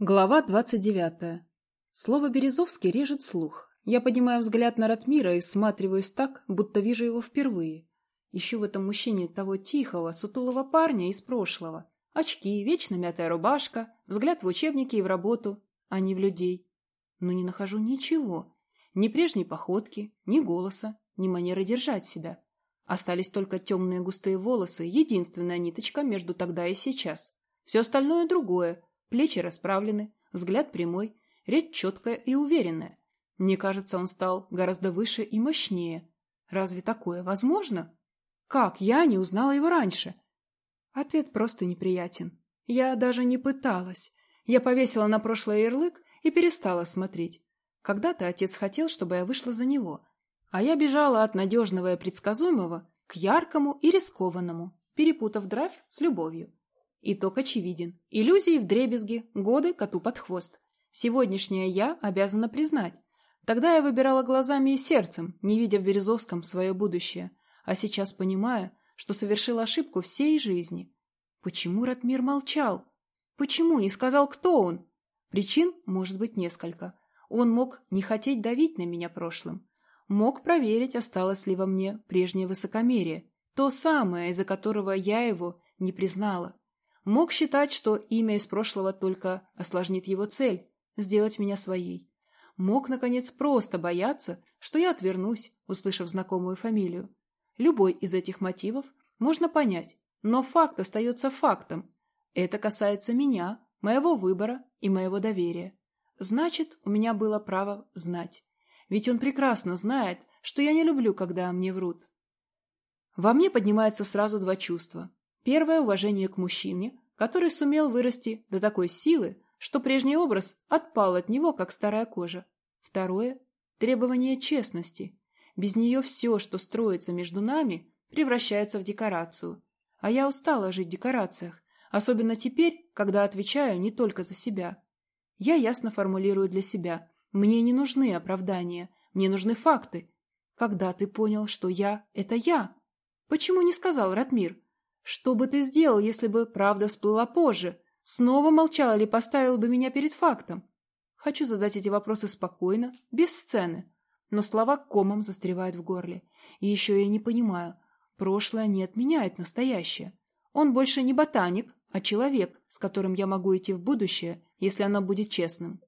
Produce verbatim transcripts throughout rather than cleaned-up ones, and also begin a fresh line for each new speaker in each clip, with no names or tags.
Глава двадцать девятая. Слово «Березовский» режет слух. Я поднимаю взгляд на Ратмира и всматриваюсь так, будто вижу его впервые. Ищу в этом мужчине того тихого, сутулого парня из прошлого. Очки, вечно мятая рубашка, взгляд в учебники и в работу, а не в людей. Но не нахожу ничего. Ни прежней походки, ни голоса, ни манеры держать себя. Остались только темные густые волосы, единственная ниточка между тогда и сейчас. Все остальное другое. Плечи расправлены, взгляд прямой, речь четкая и уверенная. Мне кажется, он стал гораздо выше и мощнее. Разве такое возможно? Как я не узнала его раньше? Ответ просто неприятен. Я даже не пыталась. Я повесила на прошлое ярлык и перестала смотреть. Когда-то отец хотел, чтобы я вышла за него. А я бежала от надежного и предсказуемого к яркому и рискованному, перепутав драйв с любовью. Итог очевиден. Иллюзии вдребезги, годы коту под хвост. Сегодняшнее я обязана признать. Тогда я выбирала глазами и сердцем, не видя в Березовском свое будущее. А сейчас понимаю, что совершила ошибку всей жизни. Почему Ратмир молчал? Почему не сказал, кто он? Причин может быть несколько. Он мог не хотеть давить на меня прошлым. Мог проверить, осталось ли во мне прежнее высокомерие. То самое, из-за которого я его не признала. Мог считать, что имя из прошлого только осложнит его цель – сделать меня своей. Мог, наконец, просто бояться, что я отвернусь, услышав знакомую фамилию. Любой из этих мотивов можно понять, но факт остается фактом. Это касается меня, моего выбора и моего доверия. Значит, у меня было право знать. Ведь он прекрасно знает, что я не люблю, когда мне врут. Во мне поднимается сразу два чувства. Первое – уважение к мужчине, который сумел вырасти до такой силы, что прежний образ отпал от него, как старая кожа. Второе – требование честности. Без нее все, что строится между нами, превращается в декорацию. А я устала жить в декорациях, особенно теперь, когда отвечаю не только за себя. Я ясно формулирую для себя. Мне не нужны оправдания, мне нужны факты. Когда ты понял, что я – это я? Почему не сказал Ратмир? Что бы ты сделал, если бы правда всплыла позже? Снова молчал или поставил бы меня перед фактом? Хочу задать эти вопросы спокойно, без сцены. Но слова комом застревают в горле. И еще я не понимаю. Прошлое не отменяет настоящее. Он больше не ботаник, а человек, с которым я могу идти в будущее, если оно будет честным.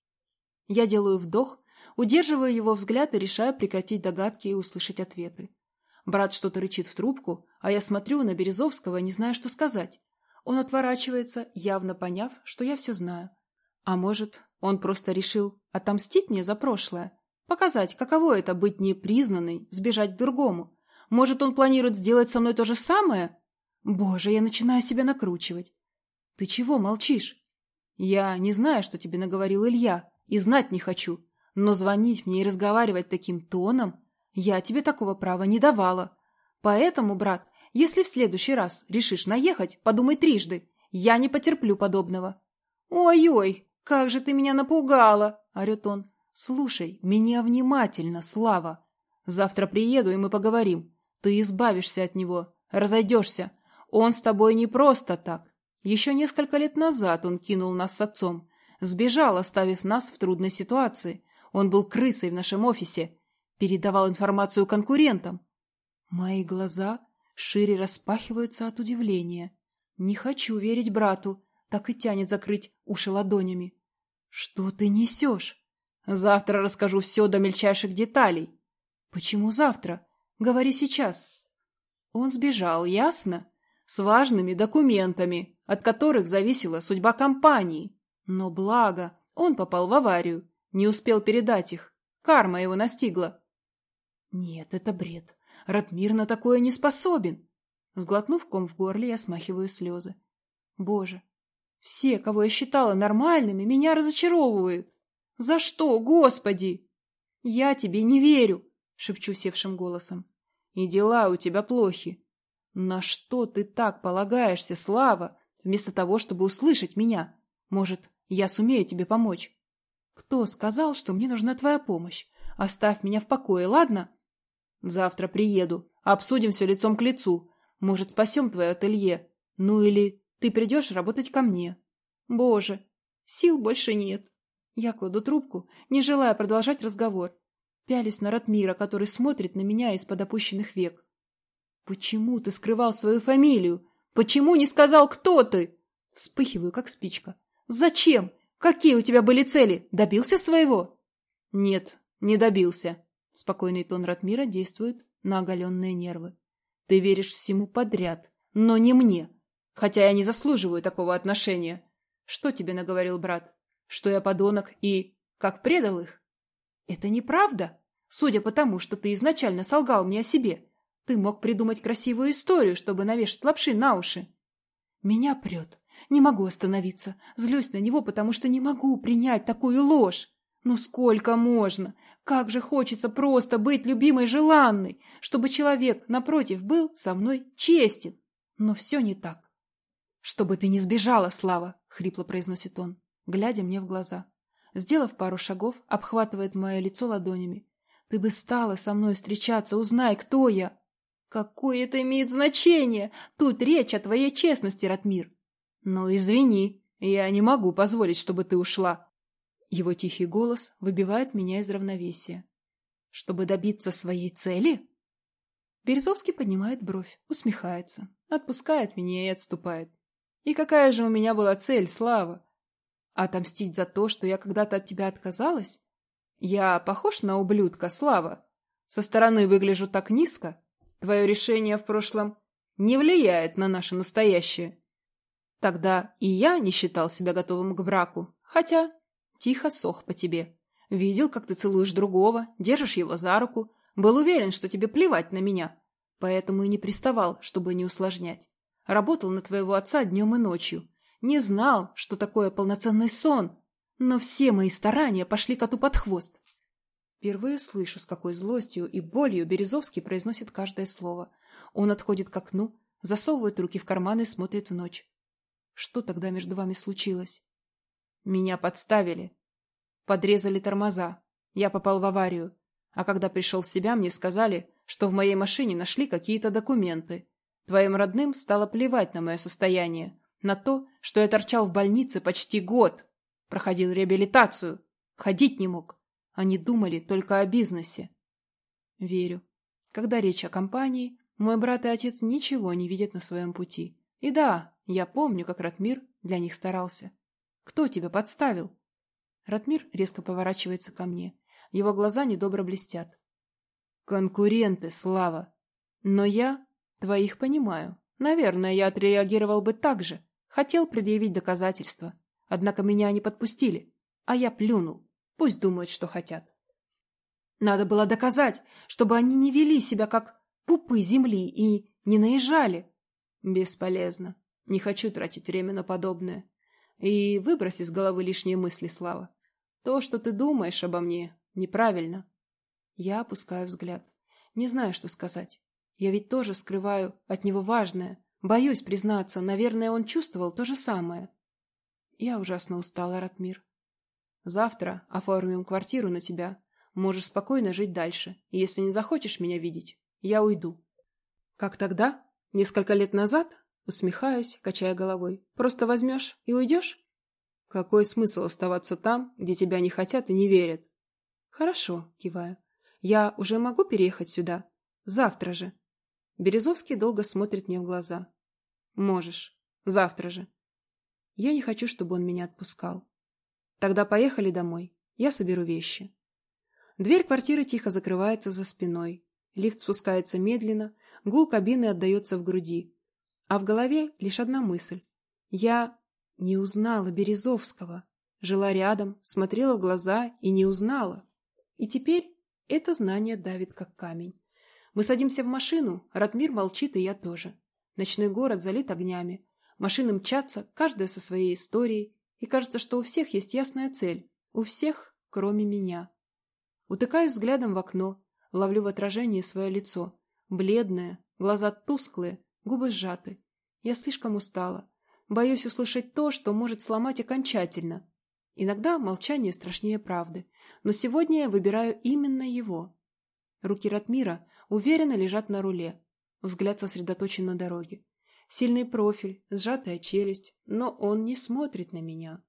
Я делаю вдох, удерживаю его взгляд и решаю прекратить догадки и услышать ответы. Брат что-то рычит в трубку, а я смотрю на Березовского, не зная, что сказать. Он отворачивается, явно поняв, что я все знаю. А может, он просто решил отомстить мне за прошлое? Показать, каково это быть непризнанной, сбежать к другому? Может, он планирует сделать со мной то же самое? Боже, я начинаю себя накручивать. Ты чего молчишь? Я не знаю, что тебе наговорил Илья, и знать не хочу. Но звонить мне и разговаривать таким тоном... Я тебе такого права не давала. Поэтому, брат, если в следующий раз решишь наехать, подумай трижды. Я не потерплю подобного. Ой-ой, как же ты меня напугала, орет он. Слушай, меня внимательно, Слава. Завтра приеду, и мы поговорим. Ты избавишься от него, разойдешься. Он с тобой не просто так. Еще несколько лет назад он кинул нас с отцом. Сбежал, оставив нас в трудной ситуации. Он был крысой в нашем офисе. Передавал информацию конкурентам. Мои глаза шире распахиваются от удивления. Не хочу верить брату, так и тянет закрыть уши ладонями. Что ты несешь? Завтра расскажу все до мельчайших деталей. Почему завтра? Говори сейчас. Он сбежал, ясно? С важными документами, от которых зависела судьба компании. Но благо, он попал в аварию, не успел передать их. Карма его настигла. Нет, это бред. Ратмир на такое не способен. Сглотнув ком в горле, я смахиваю слезы. Боже, все, кого я считала нормальными, меня разочаровывают. За что, Господи? Я тебе не верю, шепчу севшим голосом. И дела у тебя плохи. На что ты так полагаешься, Слава, вместо того, чтобы услышать меня? Может, я сумею тебе помочь? Кто сказал, что мне нужна твоя помощь? Оставь меня в покое, ладно? Завтра приеду, обсудим все лицом к лицу. Может, спасем твое ателье. Ну или ты придешь работать ко мне. Боже, Сил больше нет. Я кладу трубку, не желая продолжать разговор. Пялюсь на Ратмира, который смотрит на меня из-под опущенных век. «Почему ты скрывал свою фамилию? Почему не сказал, кто ты?» Вспыхиваю, как спичка. «Зачем? Какие у тебя были цели? Добился своего?» «Нет, не добился». Спокойный тон Ратмира действует на оголенные нервы. «Ты веришь всему подряд, но не мне. Хотя я не заслуживаю такого отношения. Что тебе наговорил брат? Что я подонок и... как предал их? Это неправда. Судя по тому, что ты изначально солгал мне о себе, ты мог придумать красивую историю, чтобы навешать лапши на уши. Меня прет. Не могу остановиться. Злюсь на него, потому что не могу принять такую ложь. Ну сколько можно? Как же хочется просто быть любимой, желанной, чтобы человек, напротив, был со мной честен. Но все не так. «Чтобы ты не сбежала, Слава!» — хрипло произносит он, глядя мне в глаза. Сделав пару шагов, обхватывает мое лицо ладонями. «Ты бы стала со мной встречаться, узнай, кто я!» «Какое это имеет значение? Тут речь о твоей честности, Ратмир!» «Ну, извини, я не могу позволить, чтобы ты ушла!» Его тихий голос выбивает меня из равновесия. «Чтобы добиться своей цели?» Березовский поднимает бровь, усмехается, отпускает меня и отступает. «И какая же у меня была цель, Слава? Отомстить за то, что я когда-то от тебя отказалась? Я похож на ублюдка, Слава? Со стороны выгляжу так низко? Твое решение в прошлом не влияет на наше настоящее. Тогда и я не считал себя готовым к браку, хотя тихо сох по тебе. Видел, как ты целуешь другого, держишь его за руку, был уверен, что тебе плевать на меня, поэтому и не приставал, чтобы не усложнять. Работал на твоего отца днем и ночью. Не знал, что такое полноценный сон, но все мои старания пошли коту под хвост». Впервые слышу, с какой злостью и болью Березовский произносит каждое слово. Он отходит к окну, засовывает руки в карманы и смотрит в ночь. «Что тогда между вами случилось?» «Меня подставили. Подрезали тормоза. Я попал в аварию. А когда пришел в себя, мне сказали, что в моей машине нашли какие-то документы. Твоим родным стало плевать на мое состояние, на то, что я торчал в больнице почти год, проходил реабилитацию, ходить не мог. Они думали только о бизнесе». Верю. Когда речь о компании, мой брат и отец ничего не видят на своем пути. И да, я помню, как Ратмир для них старался. Кто тебя подставил? Ратмир резко поворачивается ко мне. Его глаза недобро блестят. Конкуренты, Слава. Но я твоих понимаю. Наверное, я отреагировал бы так же. Хотел предъявить доказательства. Однако меня не подпустили. А я плюнул. Пусть думают, что хотят. Надо было доказать, чтобы они не вели себя как пупы земли и не наезжали. Бесполезно. Не хочу тратить время на подобное. И выбрось из головы лишние мысли, Слава. То, что ты думаешь обо мне, неправильно. Я опускаю взгляд. Не знаю, что сказать. Я ведь тоже скрываю от него важное. Боюсь признаться, наверное, он чувствовал то же самое. Я ужасно устала, Ратмир. Завтра оформим квартиру на тебя. Можешь спокойно жить дальше. И если не захочешь меня видеть, я уйду. Как тогда? Несколько лет назад? Усмехаюсь, качая головой. Просто возьмешь и уйдешь? Какой смысл оставаться там, где тебя не хотят и не верят? Хорошо, киваю. Я уже могу переехать сюда? Завтра же. Березовский долго смотрит мне в глаза. Можешь. Завтра же. Я не хочу, чтобы он меня отпускал. Тогда поехали домой. Я соберу вещи. Дверь квартиры тихо закрывается за спиной. Лифт спускается медленно, гул кабины отдается в груди. А в голове лишь одна мысль. Я не узнала Березовского. Жила рядом, смотрела в глаза и не узнала. И теперь это знание давит как камень. Мы садимся в машину, Ратмир молчит, и я тоже. Ночной город залит огнями. Машины мчатся, каждая со своей историей. И кажется, что у всех есть ясная цель. У всех, кроме меня. Утыкаюсь взглядом в окно, ловлю в отражении свое лицо. Бледное, глаза тусклые, губы сжаты. Я слишком устала. Боюсь услышать то, что может сломать окончательно. Иногда молчание страшнее правды. Но сегодня я выбираю именно его. Руки Ратмира уверенно лежат на руле. Взгляд сосредоточен на дороге. Сильный профиль, сжатая челюсть, но он не смотрит на меня.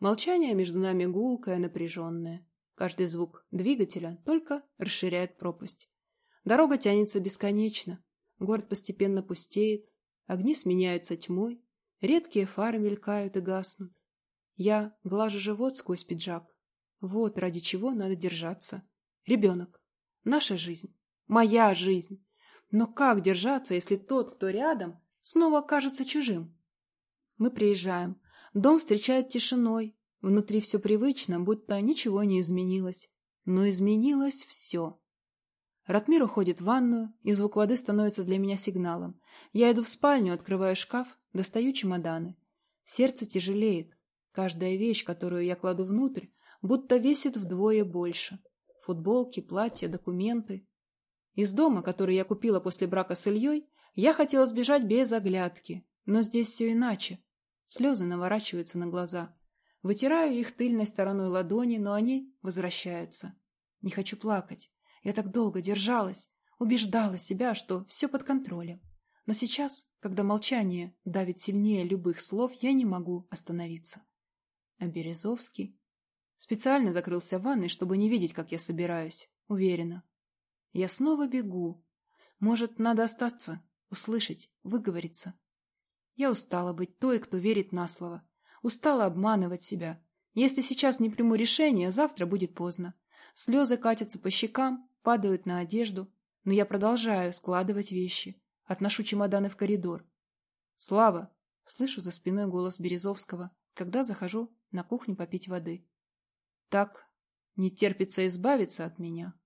Молчание между нами гулкое, напряженное. Каждый звук двигателя только расширяет пропасть. Дорога тянется бесконечно. Город постепенно пустеет. Огни сменяются тьмой. Редкие фары мелькают и гаснут. Я глажу живот сквозь пиджак. Вот ради чего надо держаться. Ребенок. Наша жизнь. Моя жизнь. Но как держаться, если тот, кто рядом, снова кажется чужим? Мы приезжаем. Дом встречает тишиной. Внутри все привычно, будто ничего не изменилось. Но изменилось все. Ратмир уходит в ванную, и звук воды становится для меня сигналом. Я иду в спальню, открываю шкаф, достаю чемоданы. Сердце тяжелеет. Каждая вещь, которую я кладу внутрь, будто весит вдвое больше. Футболки, платья, документы. Из дома, который я купила после брака с Ильей, я хотела сбежать без оглядки. Но здесь все иначе. Слезы наворачиваются на глаза. Вытираю их тыльной стороной ладони, но они возвращаются. Не хочу плакать. Я так долго держалась, убеждала себя, что все под контролем. Но сейчас, когда молчание давит сильнее любых слов, я не могу остановиться. А Березовский специально закрылся в ванной, чтобы не видеть, как я собираюсь. Уверена. Я снова бегу. Может, надо остаться, услышать, выговориться. Я устала быть той, кто верит на слово. Устала обманывать себя. Если сейчас не приму решение, завтра будет поздно. Слезы катятся по щекам, падают на одежду, но я продолжаю складывать вещи. Отношу чемоданы в коридор. «Слава!» — слышу за спиной голос Березовского, когда захожу на кухню попить воды. Так не терпится избавиться от меня.